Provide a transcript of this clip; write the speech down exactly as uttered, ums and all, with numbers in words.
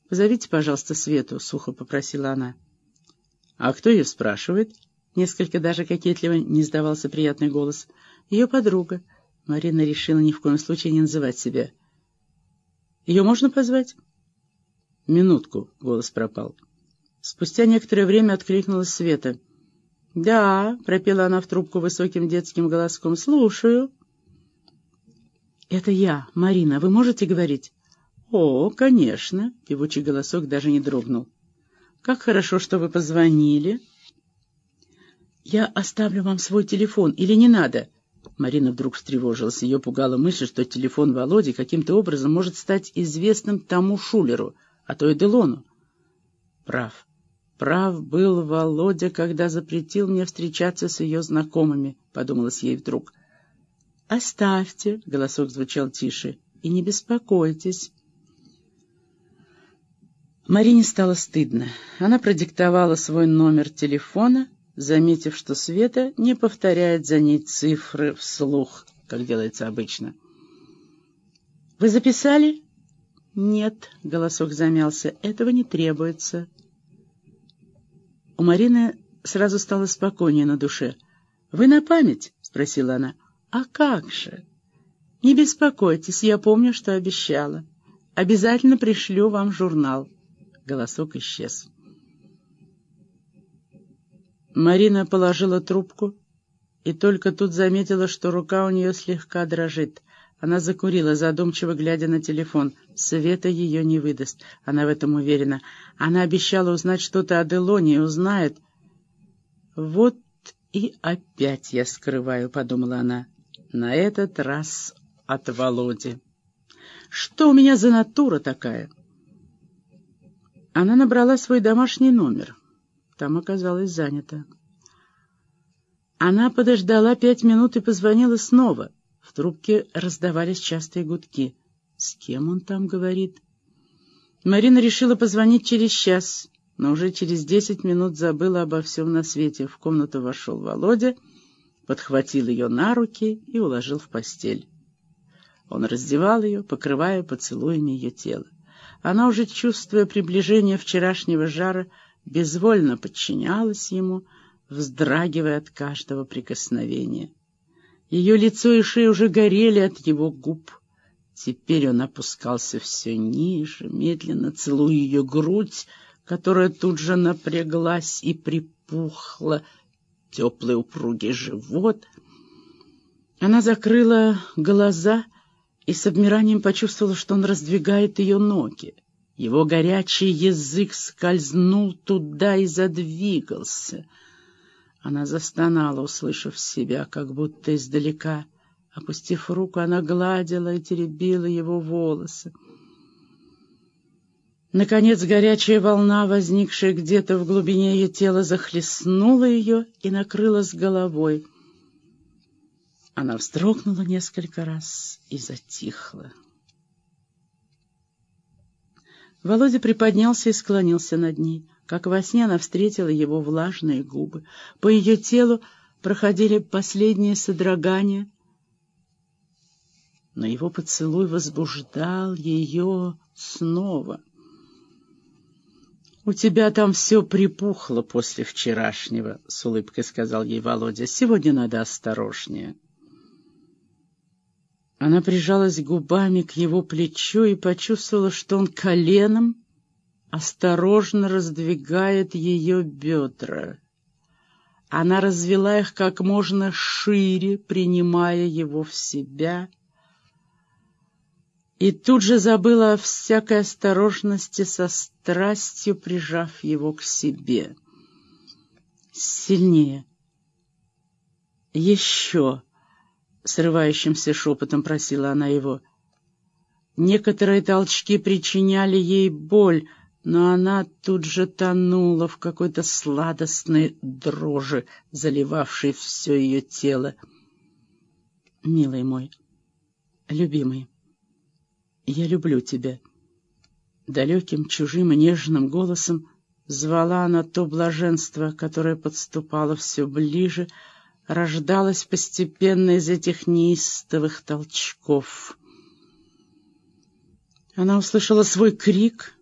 — Позовите, пожалуйста, Свету, — сухо попросила она. — А кто ее спрашивает? — несколько даже кокетливо не сдавался приятный голос. — Ее подруга. Марина решила ни в коем случае не называть себя. — Ее можно позвать? — Минутку, — голос пропал. Спустя некоторое время откликнулась Света. — Да, — пропела она в трубку высоким детским голоском, — слушаю. — Это я, Марина. Вы можете говорить? — О, конечно. Певучий голосок даже не дрогнул. — Как хорошо, что вы позвонили. — Я оставлю вам свой телефон. Или не надо? Марина вдруг встревожилась. Ее пугала мысль, что телефон Володи каким-то образом может стать известным тому Шулеру, а то и Делону. Прав. Прав был Володя, когда запретил мне встречаться с ее знакомыми, — подумалось ей вдруг. — Оставьте, — голосок звучал тише, — и не беспокойтесь. Марине стало стыдно. Она продиктовала свой номер телефона, заметив, что Света не повторяет за ней цифры вслух, как делается обычно. — Вы записали? — Нет, — голосок замялся, — этого не требуется. У Марины сразу стало спокойнее на душе. — Вы на память? — спросила она. — А как же? — Не беспокойтесь, я помню, что обещала. Обязательно пришлю вам журнал. Голосок исчез. Марина положила трубку и только тут заметила, что рука у нее слегка дрожит. Она закурила, задумчиво глядя на телефон. Света ее не выдаст, она в этом уверена. Она обещала узнать что-то о Делоне и узнает. «Вот и опять я скрываю», — подумала она. «На этот раз от Володи. Что у меня за натура такая?» Она набрала свой домашний номер. Там оказалось занято. Она подождала пять минут и позвонила снова. В трубке раздавались частые гудки. С кем он там говорит? Марина решила позвонить через час, но уже через десять минут забыла обо всем на свете. В комнату вошел Володя, подхватил ее на руки и уложил в постель. Он раздевал ее, покрывая поцелуями ее тело. Она, уже чувствуя приближение вчерашнего жара, безвольно подчинялась ему, вздрагивая от каждого прикосновения. Ее лицо и шея уже горели от его губ. Теперь он опускался все ниже, медленно целуя ее грудь, которая тут же напряглась и припухла, теплый упругий живот. Она закрыла глаза и с обмиранием почувствовала, что он раздвигает ее ноги. Его горячий язык скользнул туда и задвигался. Она застонала, услышав себя, как будто издалека. Опустив руку, она гладила и теребила его волосы. Наконец, горячая волна, возникшая где-то в глубине ее тела, захлестнула ее и накрыла с головой. Она вздрогнула несколько раз и затихла. Володя приподнялся и склонился над ней. Как во сне она встретила его влажные губы. По ее телу проходили последние содрогания, но его поцелуй возбуждал ее снова. — У тебя там все припухло после вчерашнего, — с улыбкой сказал ей Володя. — Сегодня надо осторожнее. Она прижалась губами к его плечу и почувствовала, что он коленом осторожно раздвигает ее бедра. Она развела их как можно шире, принимая его в себя, и тут же забыла о всякой осторожности, со страстью прижав его к себе. Сильнее. Еще. Срывающимся шепотом просила она его. Некоторые толчки причиняли ей боль, но она тут же тонула в какой-то сладостной дрожи, заливавшей все ее тело. «Милый мой, любимый, я люблю тебя». Далеким, чужим и нежным голосом звала она то блаженство, которое подступало все ближе, рождалось постепенно из этих неистовых толчков. Она услышала свой крик,